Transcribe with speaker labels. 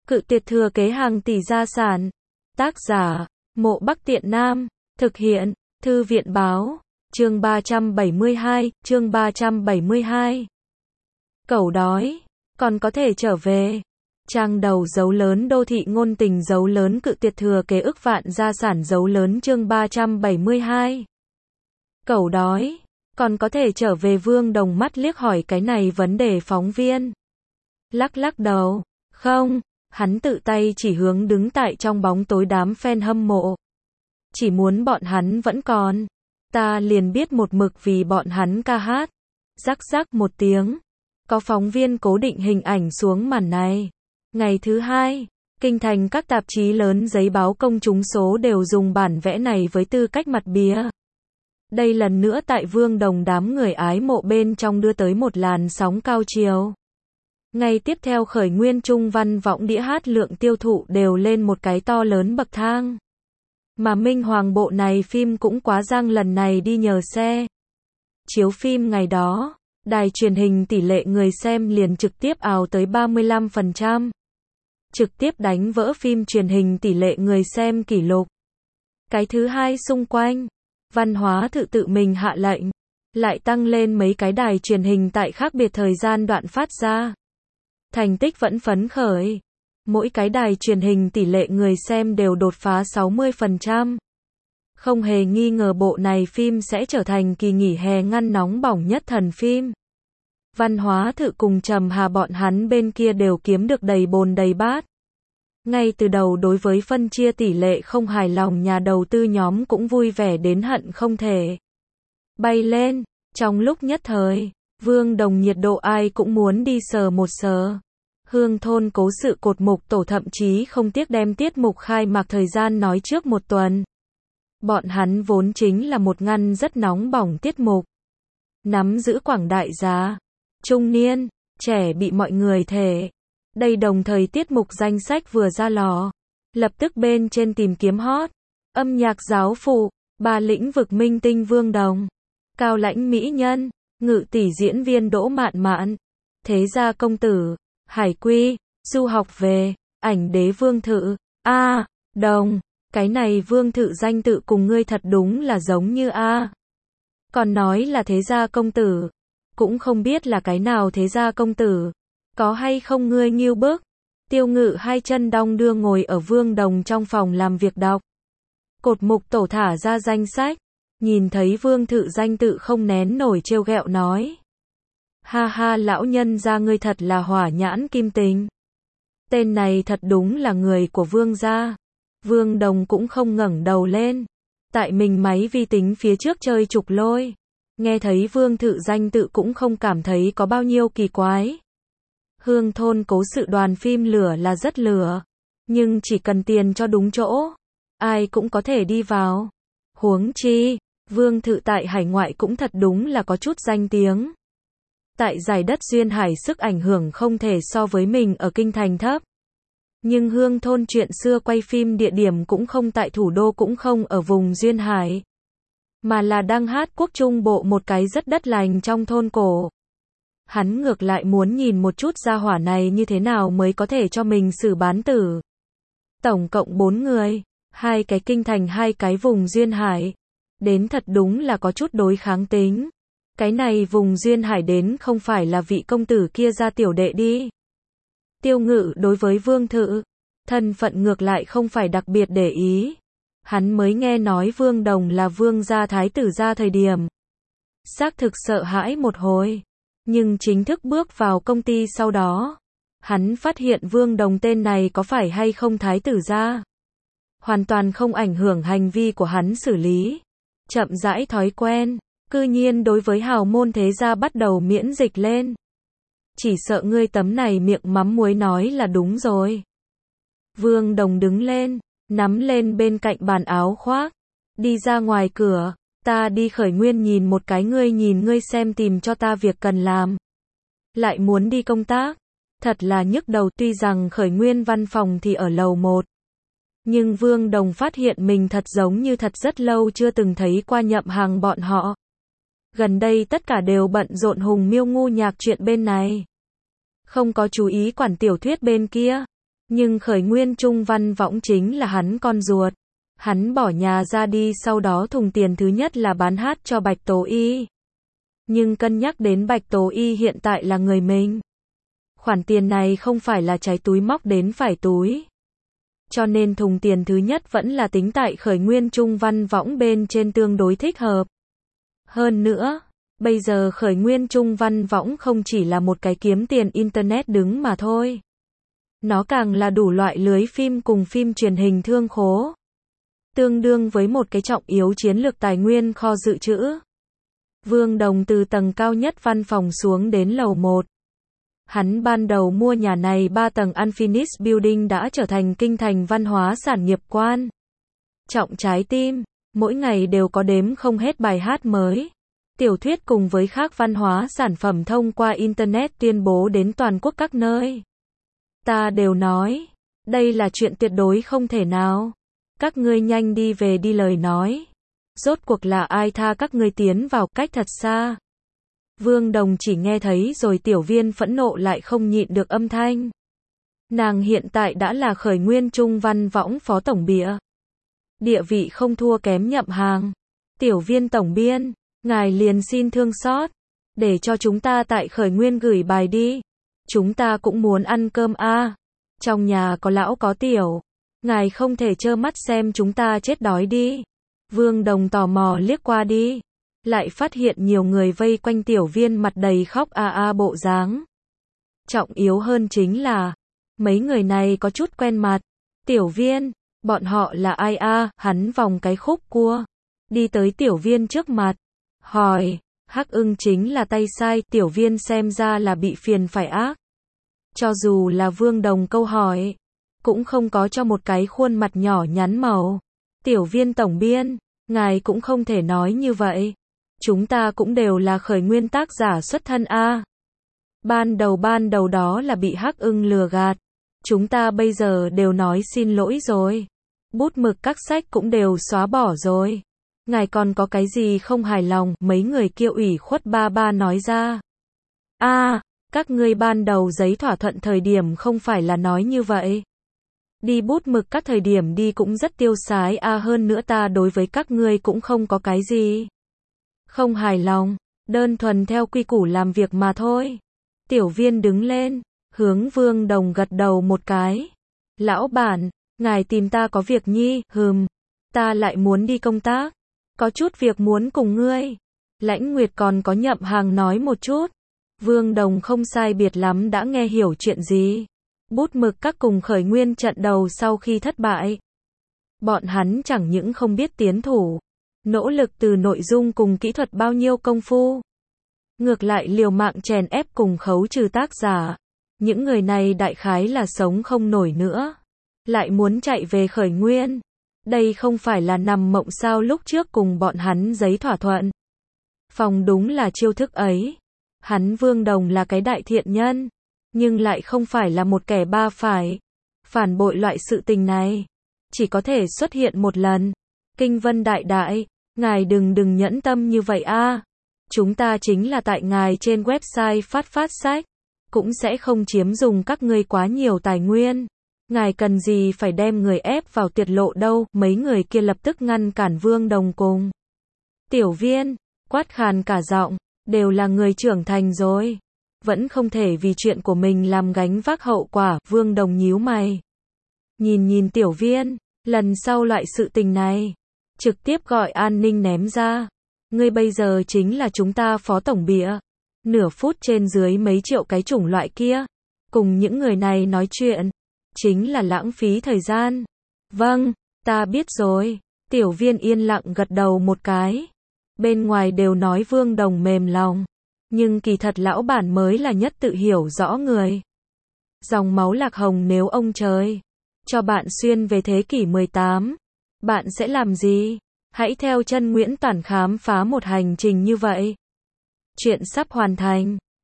Speaker 1: Cự tuyệt thừa kế hàng tỷ gia sản. Tác giả, Mộ Bắc Tiện Nam. Thực hiện, Thư viện báo. Chương 372, chương 372. Cẩu đói, còn có thể trở về. Trang đầu dấu lớn đô thị ngôn tình dấu lớn cự tuyệt thừa kế ức vạn gia sản dấu lớn chương 372. Cẩu đói, còn có thể trở về. Vương Đồng mắt liếc hỏi cái này vấn đề phóng viên. Lắc đầu, không, hắn tự tay chỉ hướng đứng tại trong bóng tối đám fan hâm mộ. Chỉ muốn bọn hắn vẫn còn. Ta liền biết một mực vì bọn hắn ca hát. Rắc một tiếng. Có phóng viên cố định hình ảnh xuống màn này. Ngày thứ hai, kinh thành các tạp chí lớn giấy báo công chúng số đều dùng bản vẽ này với tư cách mặt bìa. Đây lần nữa tại Vương Đồng đám người ái mộ bên trong đưa tới một làn sóng cao chiều. Ngày tiếp theo khởi nguyên trung văn võng đĩa hát lượng tiêu thụ đều lên một cái to lớn bậc thang. Mà Minh Hoàng bộ này phim cũng quá giang lần này đi nhờ xe. Chiếu phim ngày đó, đài truyền hình tỷ lệ người xem liền trực tiếp ào tới 35%. Trực tiếp đánh vỡ phim truyền hình tỷ lệ người xem kỷ lục. Cái thứ hai xung quanh, Văn hóa Thự tự mình hạ lệnh, lại tăng lên mấy cái đài truyền hình tại khác biệt thời gian đoạn phát ra. Thành tích vẫn phấn khởi. Mỗi cái đài truyền hình tỷ lệ người xem đều đột phá 60%. Không hề nghi ngờ bộ này phim sẽ trở thành kỳ nghỉ hè ngăn nóng bỏng nhất thần phim. Văn hóa Thự cùng Trầm Hà bọn hắn bên kia đều kiếm được đầy bồn đầy bát. Ngay từ đầu đối với phân chia tỷ lệ không hài lòng nhà đầu tư nhóm cũng vui vẻ đến hận không thể bay lên. Trong lúc nhất thời, Vương Đồng nhiệt độ ai cũng muốn đi sờ một sờ. Hương thôn cố sự cột mục tổ thậm chí không tiếc đem tiết mục khai mạc thời gian nói trước một tuần. Bọn hắn vốn chính là một ngăn rất nóng bỏng tiết mục. Nắm giữ quảng đại gia, trung niên, trẻ bị mọi người thể. Đây đồng thời tiết mục danh sách vừa ra lò. Lập tức bên trên tìm kiếm hot. Âm nhạc giáo phụ, 3 lĩnh vực minh tinh Vương Đồng. Cao lãnh mỹ nhân, ngự tỷ diễn viên Đỗ Mạn Mạn. Thế gia công tử, Hải Quy, du học về, ảnh đế Vương Thự. Đồng, cái này Vương Thự danh tự cùng ngươi thật đúng là giống như Còn nói là thế gia công tử. Cũng không biết là cái nào thế gia công tử. Có hay không ngươi nghiêu bức. Tiêu Ngự hai chân đong đưa ngồi ở Vương Đồng trong phòng làm việc đọc. Cột mục tổ thả ra danh sách. Nhìn thấy Vương Thự danh tự không nén nổi trêu ghẹo nói. Ha ha, lão nhân gia ngươi thật là hỏa nhãn kim tính. Tên này thật đúng là người của Vương gia. Vương Đồng cũng không ngẩng đầu lên. Tại mình máy vi tính phía trước chơi trục lôi. Nghe thấy Vương Thự danh tự cũng không cảm thấy có bao nhiêu kỳ quái. Hương thôn cố sự đoàn phim lửa là rất lửa. Nhưng chỉ cần tiền cho đúng chỗ. Ai cũng có thể đi vào. Huống chi, Vương Thự tại hải ngoại cũng thật đúng là có chút danh tiếng. Tại giải đất duyên hải sức ảnh hưởng không thể so với mình ở kinh thành thấp. Nhưng hương thôn chuyện xưa quay phim địa điểm cũng không tại thủ đô cũng không ở vùng duyên hải. Mà là đang hát quốc trung bộ một cái rất đất lành trong thôn cổ. Hắn ngược lại muốn nhìn một chút gia hỏa này như thế nào mới có thể cho mình xử bán tử. Tổng cộng 4 người, 2 cái kinh thành 2 cái vùng duyên hải. Đến thật đúng là có chút đối kháng tính. Cái này vùng duyên hải đến không phải là vị công tử kia ra tiểu đệ đi. Tiêu Ngự đối với Vương Thự, thân phận ngược lại không phải đặc biệt để ý. Hắn mới nghe nói Vương Đồng là vương gia thái tử ra thời điểm. Xác thực sợ hãi một hồi. Nhưng chính thức bước vào công ty sau đó. Hắn phát hiện Vương Đồng tên này có phải hay không thái tử ra. Hoàn toàn không ảnh hưởng hành vi của hắn xử lý. Chậm rãi thói quen. Cư nhiên đối với hào môn thế gia bắt đầu miễn dịch lên. Chỉ sợ ngươi tấm này miệng mắm muối nói là đúng rồi. Vương Đồng đứng lên, nắm lên bên cạnh bàn áo khoác. Đi ra ngoài cửa, ta đi khởi nguyên nhìn một cái ngươi nhìn ngươi xem tìm cho ta việc cần làm. Lại muốn đi công tác. Thật là nhức đầu tuy rằng khởi nguyên văn phòng thì ở lầu 1. Nhưng Vương Đồng phát hiện mình thật giống như thật rất lâu chưa từng thấy qua Nhậm Hàng bọn họ. Gần đây tất cả đều bận rộn Hùng Miêu ngu nhạc chuyện bên này. Không có chú ý quản tiểu thuyết bên kia. Nhưng khởi nguyên Trung Văn Võng chính là hắn con ruột. Hắn bỏ nhà ra đi, sau đó thùng tiền thứ nhất là bán hát cho Bạch Tố Y. Nhưng cân nhắc đến Bạch Tố Y hiện tại là người mình. Khoản tiền này không phải là trái túi móc đến phải túi. Cho nên thùng tiền thứ nhất vẫn là tính tại khởi nguyên Trung Văn Võng bên trên tương đối thích hợp. Hơn nữa, bây giờ khởi nguyên Trung Văn Võng không chỉ là một cái kiếm tiền internet đứng mà thôi. Nó càng là đủ loại lưới phim cùng phim truyền hình thương khố. Tương đương với một cái trọng yếu chiến lược tài nguyên kho dự trữ. Vương Đồng từ tầng cao nhất văn phòng xuống đến lầu 1. Hắn ban đầu mua nhà này 3 tầng Unfinished Building đã trở thành kinh thành văn hóa sản nghiệp quan. Trọng trái tim, mỗi ngày đều có đếm không hết bài hát mới. Tiểu thuyết cùng với các văn hóa sản phẩm thông qua Internet tuyên bố đến toàn quốc các nơi. Ta đều nói, đây là chuyện tuyệt đối không thể nào. Các ngươi nhanh đi về đi lời nói. Rốt cuộc là ai tha các ngươi tiến vào cách thật xa. Vương Đồng chỉ nghe thấy rồi Tiểu Viên phẫn nộ lại không nhịn được âm thanh. Nàng hiện tại đã là khởi nguyên Trung Văn Võng phó tổng bịa. Địa vị không thua kém Nhậm Hàng. Tiểu Viên tổng biên, ngài liền xin thương xót. Để cho chúng ta tại khởi nguyên gửi bài đi. Chúng ta cũng muốn ăn cơm a. Trong nhà có lão có tiểu. Ngài không thể trơ mắt xem chúng ta chết đói đi. Vương Đồng tò mò liếc qua đi. Lại phát hiện nhiều người vây quanh Tiểu Viên mặt đầy khóc bộ dáng. Trọng yếu hơn chính là, mấy người này có chút quen mặt. Tiểu Viên, bọn họ là ai a? Hắn vòng cái khúc cua. Đi tới Tiểu Viên trước mặt. Hỏi, Hắc Ưng chính là tay sai. Tiểu Viên xem ra là bị phiền phải ác. Cho dù là Vương Đồng câu hỏi, cũng không có cho một cái khuôn mặt nhỏ nhắn màu. Tiểu Viên tổng biên, ngài cũng không thể nói như vậy. Chúng ta cũng đều là khởi nguyên tác giả xuất thân a. Ban đầu đó là bị Hắc Ưng lừa gạt. Chúng ta bây giờ đều nói xin lỗi rồi. Bút mực các sách cũng đều xóa bỏ rồi. Ngài còn có cái gì không hài lòng? Mấy người kia ủy khuất ba nói ra. Các ngươi ban đầu giấy thỏa thuận thời điểm không phải là nói như vậy. Đi bút mực các thời điểm đi cũng rất tiêu sái hơn nữa ta đối với các ngươi cũng không có cái gì không hài lòng, đơn thuần theo quy củ làm việc mà thôi. Tiểu Viên đứng lên, hướng Vương Đồng gật đầu một cái. Lão bản, ngài tìm ta có việc nhi? Ta lại muốn đi công tác. Có chút việc muốn cùng ngươi. Lãnh Nguyệt còn có Nhậm Hàng nói một chút. Vương Đồng không sai biệt lắm đã nghe hiểu chuyện gì. Bút mực các cùng khởi nguyên trận đầu sau khi thất bại. Bọn hắn chẳng những không biết tiến thủ. Nỗ lực từ nội dung cùng kỹ thuật bao nhiêu công phu. Ngược lại liều mạng chèn ép cùng khấu trừ tác giả. Những người này đại khái là sống không nổi nữa. Lại muốn chạy về khởi nguyên. Đây không phải là nằm mộng sao lúc trước cùng bọn hắn giấy thỏa thuận. Phòng đúng là chiêu thức ấy. Hắn Vương Đồng là cái đại thiện nhân. Nhưng lại không phải là một kẻ ba phải. Phản bội loại sự tình này. Chỉ có thể xuất hiện một lần. Kinh Vân đại đại, ngài đừng nhẫn tâm như vậy a. Chúng ta chính là tại ngài trên website phát sách. Cũng sẽ không chiếm dùng các ngươi quá nhiều tài nguyên. Ngài cần gì phải đem người ép vào tuyệt lộ đâu. Mấy người kia lập tức ngăn cản Vương Đồng cùng Tiểu Viên, quát khàn cả giọng. Đều là người trưởng thành rồi. Vẫn không thể vì chuyện của mình làm gánh vác hậu quả. Vương Đồng nhíu mày. Nhìn Tiểu Viên, lần sau loại sự tình này, trực tiếp gọi an ninh ném ra. Ngươi bây giờ chính là chúng ta phó tổng bịa. Nửa phút trên dưới mấy triệu cái chủng loại kia. Cùng những người này nói chuyện, chính là lãng phí thời gian. Vâng, ta biết rồi. Tiểu Viên yên lặng gật đầu một cái. Bên ngoài đều nói Vương Đồng mềm lòng. Nhưng kỳ thật lão bản mới là nhất tự hiểu rõ người. Dòng máu Lạc Hồng nếu ông trời cho bạn xuyên về thế kỷ 18, bạn sẽ làm gì? Hãy theo chân Nguyễn Toản khám phá một hành trình như vậy. Chuyện sắp hoàn thành.